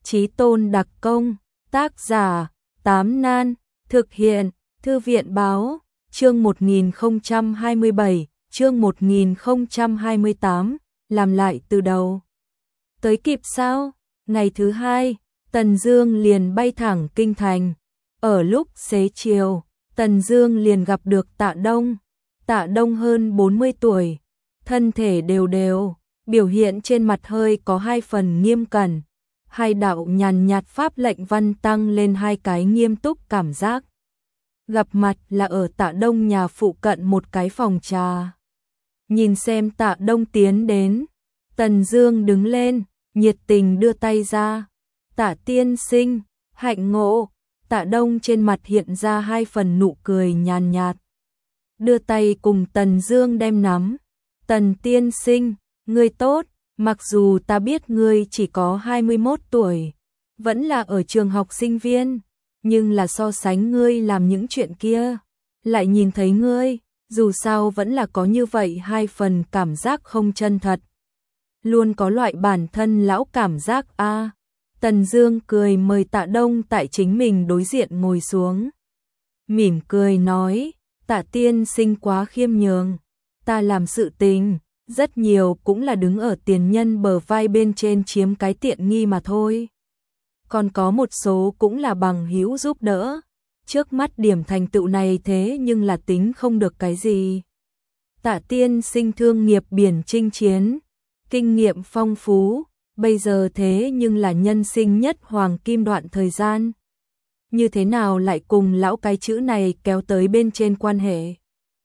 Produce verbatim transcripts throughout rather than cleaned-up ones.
Chí tôn đặc công, tác giả, Tám Nan, thực hiện, Thư viện báo, chương một nghìn không trăm hai mươi bảy, chương một nghìn không trăm hai mươi tám, làm lại từ đầu. Tới kịp sao? Ngày thứ hai, Tần Dương liền bay thẳng kinh thành. Ở lúc xế chiều, Tần Dương liền gặp được Tạ Đông. Tạ Đông hơn bốn mươi tuổi, thân thể đều đều, biểu hiện trên mặt hơi có hai phần nghiêm cẩn. Hai đạo nhàn nhạt pháp lệnh văn tăng lên hai cái nghiêm túc cảm giác. Gặp mặt là ở Tạ Đông nhà phụ cận một cái phòng trà. Nhìn xem Tạ Đông tiến đến, Tần Dương đứng lên, nhiệt tình đưa tay ra. Tạ tiên sinh, hạnh ngộ. Tạ Đông trên mặt hiện ra hai phần nụ cười nhàn nhạt. Đưa tay cùng Tần Dương đem nắm. Tần tiên sinh, ngươi tốt, mặc dù ta biết ngươi chỉ có hai mươi mốt tuổi, vẫn là ở trường học sinh viên, nhưng là so sánh ngươi làm những chuyện kia, lại nhìn thấy ngươi, dù sao vẫn là có như vậy hai phần cảm giác không chân thật. Luôn có loại bản thân lão cảm giác a. À. Tần Dương cười mời Tạ Đông tại chính mình đối diện ngồi xuống. Mỉm cười nói, Tạ tiên sinh quá khiêm nhường, ta làm sự tình, rất nhiều cũng là đứng ở tiền nhân bờ vai bên trên chiếm cái tiện nghi mà thôi. Còn có một số cũng là bằng hữu giúp đỡ, trước mắt điểm thành tựu này thế nhưng là tính không được cái gì. Tạ tiên sinh thương nghiệp biển chinh chiến, kinh nghiệm phong phú, bây giờ thế nhưng là nhân sinh nhất hoàng kim đoạn thời gian. Như thế nào lại cùng lão cái chữ này kéo tới bên trên quan hệ?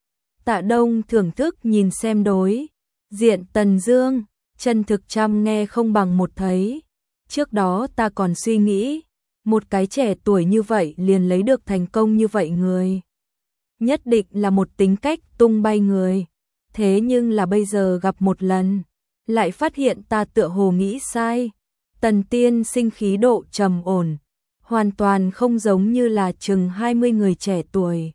Tạ Đông thưởng thức nhìn xem đối diện Tần Dương, chân thực trăm nghe không bằng một thấy. Trước đó ta còn suy nghĩ, một cái trẻ tuổi như vậy liền lấy được thành công như vậy người, nhất định là một tính cách tung bay người. Thế nhưng là bây giờ gặp một lần, lại phát hiện ta tựa hồ nghĩ sai. Tần tiên sinh khí độ trầm ổn, hoàn toàn không giống như là chừng hai mươi người trẻ tuổi.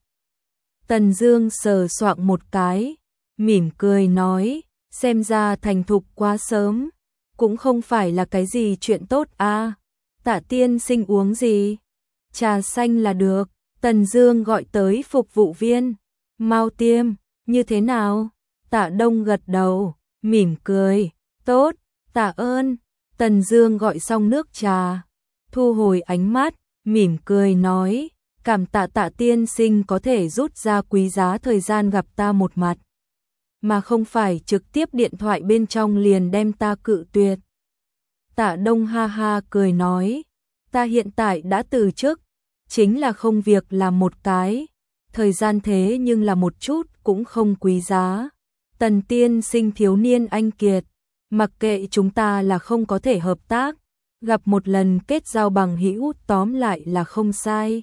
Tần Dương sờ soạng một cái, mỉm cười nói, xem ra thành thục quá sớm, cũng không phải là cái gì chuyện tốt a. À. Tạ tiên sinh uống gì? Trà xanh là được. Tần Dương gọi tới phục vụ viên. Mao tiêm, như thế nào? Tạ Đông gật đầu, mỉm cười, tốt, tạ ơn. Tần Dương gọi xong nước trà, thu hồi ánh mắt, mỉm cười nói, cảm tạ Tạ tiên sinh có thể rút ra quý giá thời gian gặp ta một mặt, mà không phải trực tiếp điện thoại bên trong liền đem ta cự tuyệt. Tạ Đông ha ha cười nói, ta hiện tại đã từ chức, chính là không việc làm một cái, thời gian thế nhưng là một chút cũng không quý giá. Tần tiên sinh thiếu niên anh kiệt, mặc kệ chúng ta là không có thể hợp tác, gặp một lần kết giao bằng hữu tóm lại là không sai.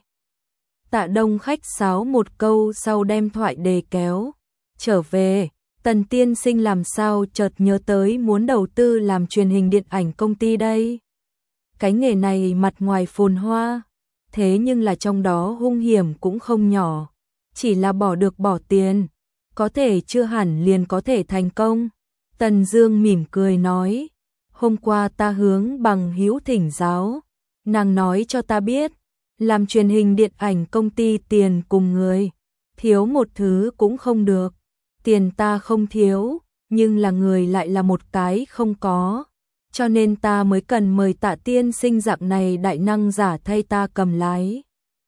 Tạ Đông khách sáo một câu sau đem thoại đề kéo trở về. Tần tiên sinh làm sao chợt nhớ tới muốn đầu tư làm truyền hình điện ảnh công ty đây? Cái nghề này mặt ngoài phồn hoa, thế nhưng là trong đó hung hiểm cũng không nhỏ, chỉ là bỏ được bỏ tiền, có thể chưa hẳn liền có thể thành công. Tần Dương mỉm cười nói, hôm qua ta hướng bằng hữu thỉnh giáo, nàng nói cho ta biết, làm truyền hình điện ảnh công ty tiền cùng người, thiếu một thứ cũng không được. Tiền ta không thiếu, nhưng là người lại là một cái không có, cho nên ta mới cần mời Tạ tiên sinh dạng này đại năng giả thay ta cầm lái.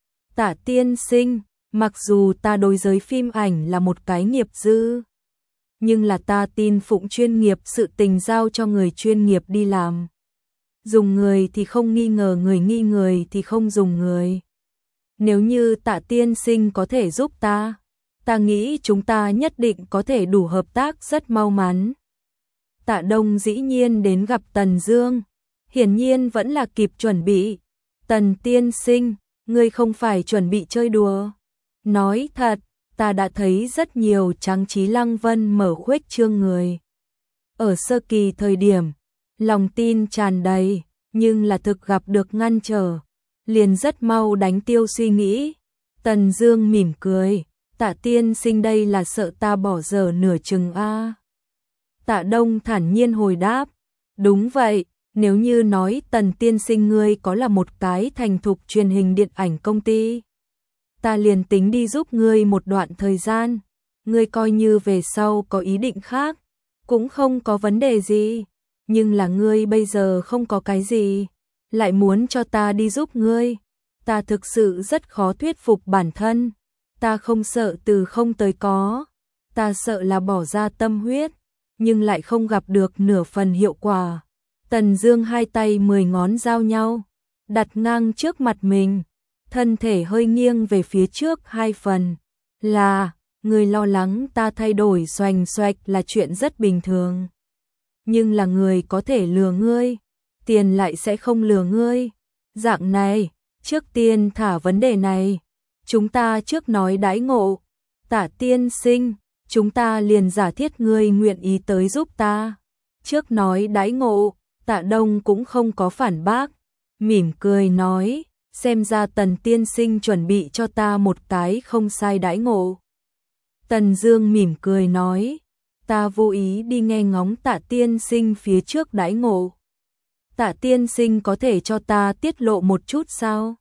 Tạ tiên sinh, mặc dù ta đối giới phim ảnh là một cái nghiệp dư, nhưng là ta tin phụng chuyên nghiệp, sự tình giao cho người chuyên nghiệp đi làm. Dùng người thì không nghi ngờ người, nghi người thì không dùng người. Nếu như Tạ tiên sinh có thể giúp ta, ta nghĩ chúng ta nhất định có thể đủ hợp tác rất mau mắn. Tạ Đông dĩ nhiên đến gặp Tần Dương, hiển nhiên vẫn là kịp chuẩn bị. Tần tiên sinh, ngươi không phải chuẩn bị chơi đùa. Nói thật, ta đã thấy rất nhiều Trang Trí Lăng Vân mở khuếch trương người. Ở sơ kỳ thời điểm, lòng tin tràn đầy, nhưng là thực gặp được ngăn trở, liền rất mau đánh tiêu suy nghĩ. Tần Dương mỉm cười, Tạ tiên sinh đây là sợ ta bỏ dở nửa chừng a. Tạ Đông thản nhiên hồi đáp, đúng vậy, Nếu như nói Tần tiên sinh ngươi có là một cái thành thục truyền hình điện ảnh công ty, ta liền tính đi giúp ngươi một đoạn thời gian, ngươi coi như về sau có ý định khác, cũng không có vấn đề gì, nhưng là ngươi bây giờ không có cái gì, lại muốn cho ta đi giúp ngươi, ta thực sự rất khó thuyết phục bản thân, ta không sợ từ không tới có, ta sợ là bỏ ra tâm huyết, nhưng lại không gặp được nửa phần hiệu quả. Tần Dương hai tay mười ngón giao nhau, đặt ngang trước mặt mình, thân thể hơi nghiêng về phía trước hai phần, là, người lo lắng ta thay đổi xoành xoạch là chuyện rất bình thường. Nhưng là người có thể lừa ngươi, tiền lại sẽ không lừa ngươi. Dạng này, trước tiên thả vấn đề này, chúng ta trước nói đãi ngộ. Tạ tiên sinh, chúng ta liền giả thiết ngươi nguyện ý tới giúp ta. Trước nói đãi ngộ, Tạ Đông cũng không có phản bác, mỉm cười nói, xem ra Tần tiên sinh chuẩn bị cho ta một cái không sai đãi ngộ. Tần Dương mỉm cười nói, ta vô ý đi nghe ngóng Tạ tiên sinh phía trước đãi ngộ. Tạ tiên sinh có thể cho ta tiết lộ một chút sao?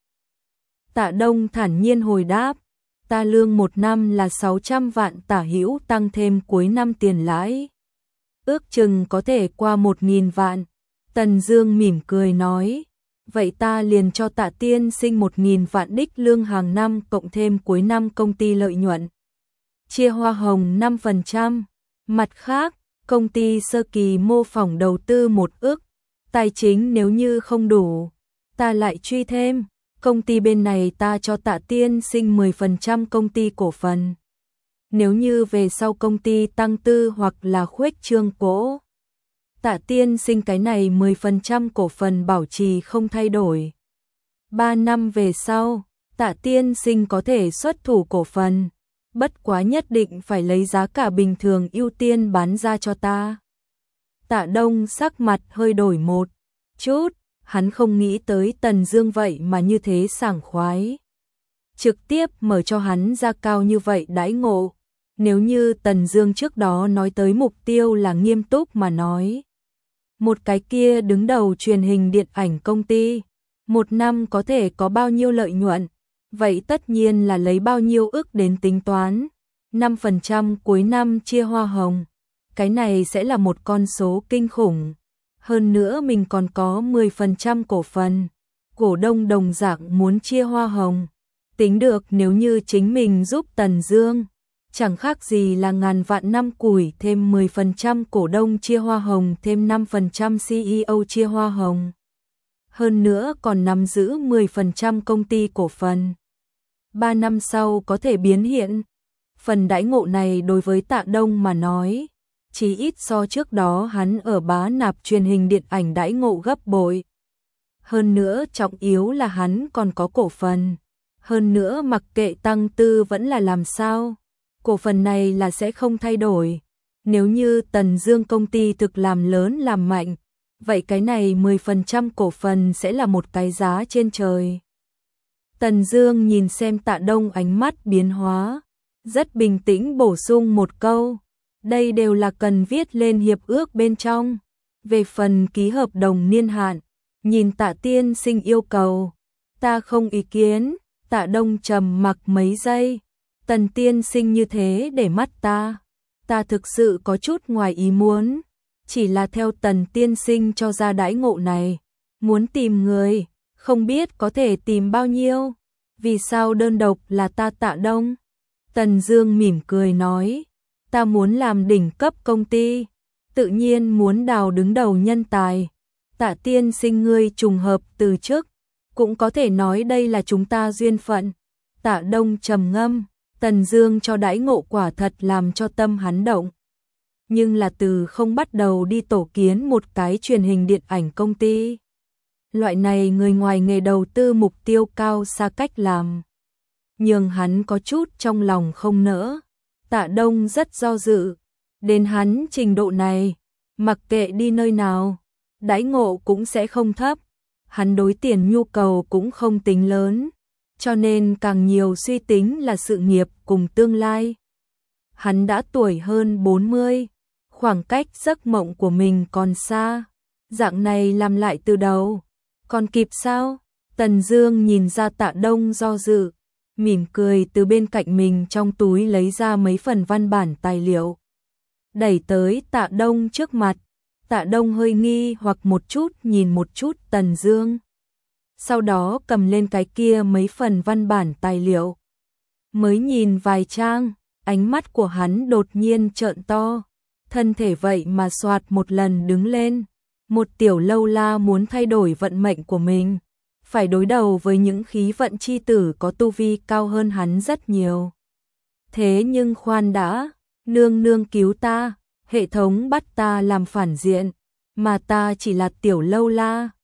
Tạ Đông thản nhiên hồi đáp, ta lương một năm là sáu trăm vạn tả hữu tăng thêm cuối năm tiền lãi. Ước chừng có thể qua một nghìn vạn. Tần Dương mỉm cười nói, vậy ta liền cho Tạ tiên sinh một nghìn vạn đích lương hàng năm cộng thêm cuối năm công ty lợi nhuận. Chia hoa hồng năm phần trăm. Mặt khác, công ty sơ kỳ mô phỏng đầu tư một ức. Tài chính nếu như không đủ, ta lại truy thêm. Công ty bên này ta cho Tạ tiên sinh mười phần trăm công ty cổ phần. Nếu như về sau công ty tăng tư hoặc là khuếch trương cổ, Tạ tiên sinh cái này mười phần trăm cổ phần bảo trì không thay đổi. ba năm về sau, Tạ tiên sinh có thể xuất thủ cổ phần, bất quá nhất định phải lấy giá cả bình thường ưu tiên bán ra cho ta. Tạ Đông sắc mặt hơi đổi một chút, hắn không nghĩ tới Tần Dương vậy mà như thế sảng khoái. Trực tiếp mở cho hắn ra cao như vậy đãi ngộ. Nếu như Tần Dương trước đó nói tới mục tiêu là nghiêm túc mà nói, một cái kia đứng đầu truyền hình điện ảnh công ty, một năm có thể có bao nhiêu lợi nhuận, vậy tất nhiên là lấy bao nhiêu ức đến tính toán, năm phần trăm cuối năm chia hoa hồng, cái này sẽ là một con số kinh khủng. Hơn nữa mình còn có mười phần trăm cổ phần, cổ đông đồng dạng muốn chia hoa hồng, tính được nếu như chính mình giúp Tần Dương, chẳng khác gì là ngàn vạn năm củi thêm mười phần trăm cổ đông chia hoa hồng thêm năm phần trăm xê e ô chia hoa hồng. Hơn nữa còn nắm giữ mười phần trăm công ty cổ phần. ba năm sau có thể biến hiện. Phần đãi ngộ này đối với Tạ Đông mà nói, chỉ ít so trước đó hắn ở Bá Nạp truyền hình điện ảnh đãi ngộ gấp bội. Hơn nữa trọng yếu là hắn còn có cổ phần. Hơn nữa mặc kệ tăng tư vẫn là làm sao, cổ phần này là sẽ không thay đổi. Nếu như Tần Dương công ty thực làm lớn làm mạnh, vậy cái này mười phần trăm cổ phần sẽ là một cái giá trên trời. Tần Dương nhìn xem Tạ Đông ánh mắt biến hóa, rất bình tĩnh bổ sung một câu, đây đều là cần viết lên hiệp ước bên trong. Về phần ký hợp đồng niên hạn, nhìn Tạ tiên sinh yêu cầu, ta không ý kiến. Tạ Đông trầm mặc mấy giây, Tần tiên sinh như thế để mắt ta, ta thực sự có chút ngoài ý muốn, chỉ là theo Tần tiên sinh cho ra đãi ngộ này, muốn tìm người, không biết có thể tìm bao nhiêu, vì sao đơn độc là ta Tạ Đông? Tần Dương mỉm cười nói, ta muốn làm đỉnh cấp công ty, tự nhiên muốn đào đứng đầu nhân tài. Tạ tiên sinh ngươi trùng hợp từ chức, cũng có thể nói đây là chúng ta duyên phận. Tạ Đông trầm ngâm, Tần Dương cho đãi ngộ quả thật làm cho tâm hắn động. Nhưng là từ không bắt đầu đi tổ kiến một cái truyền hình điện ảnh công ty. Loại này người ngoài nghề đầu tư mục tiêu cao xa cách làm, nhưng hắn có chút trong lòng không nỡ. Tạ Đông rất do dự, đến hắn trình độ này, mặc kệ đi nơi nào, đãi ngộ cũng sẽ không thấp. Hắn đối tiền nhu cầu cũng không tính lớn, cho nên càng nhiều suy tính là sự nghiệp cùng tương lai. Hắn đã tuổi hơn bốn mươi, khoảng cách giấc mộng của mình còn xa. Dạng này làm lại từ đầu, còn kịp sao? Tần Dương nhìn ra Tạ Đông do dự, mỉm cười từ bên cạnh mình trong túi lấy ra mấy phần văn bản tài liệu, đẩy tới Tạ Đông trước mặt. Tạ Đông hơi nghi hoặc một chút nhìn một chút Tần Dương, sau đó cầm lên cái kia mấy phần văn bản tài liệu. Mới nhìn vài trang, ánh mắt của hắn đột nhiên trợn to, thân thể vậy mà xoạt một lần đứng lên. Một tiểu lâu la muốn thay đổi vận mệnh của mình, phải đối đầu với những khí vận chi tử có tu vi cao hơn hắn rất nhiều. Thế nhưng khoan đã, nương nương cứu ta, hệ thống bắt ta làm phản diện, mà ta chỉ là tiểu lâu la,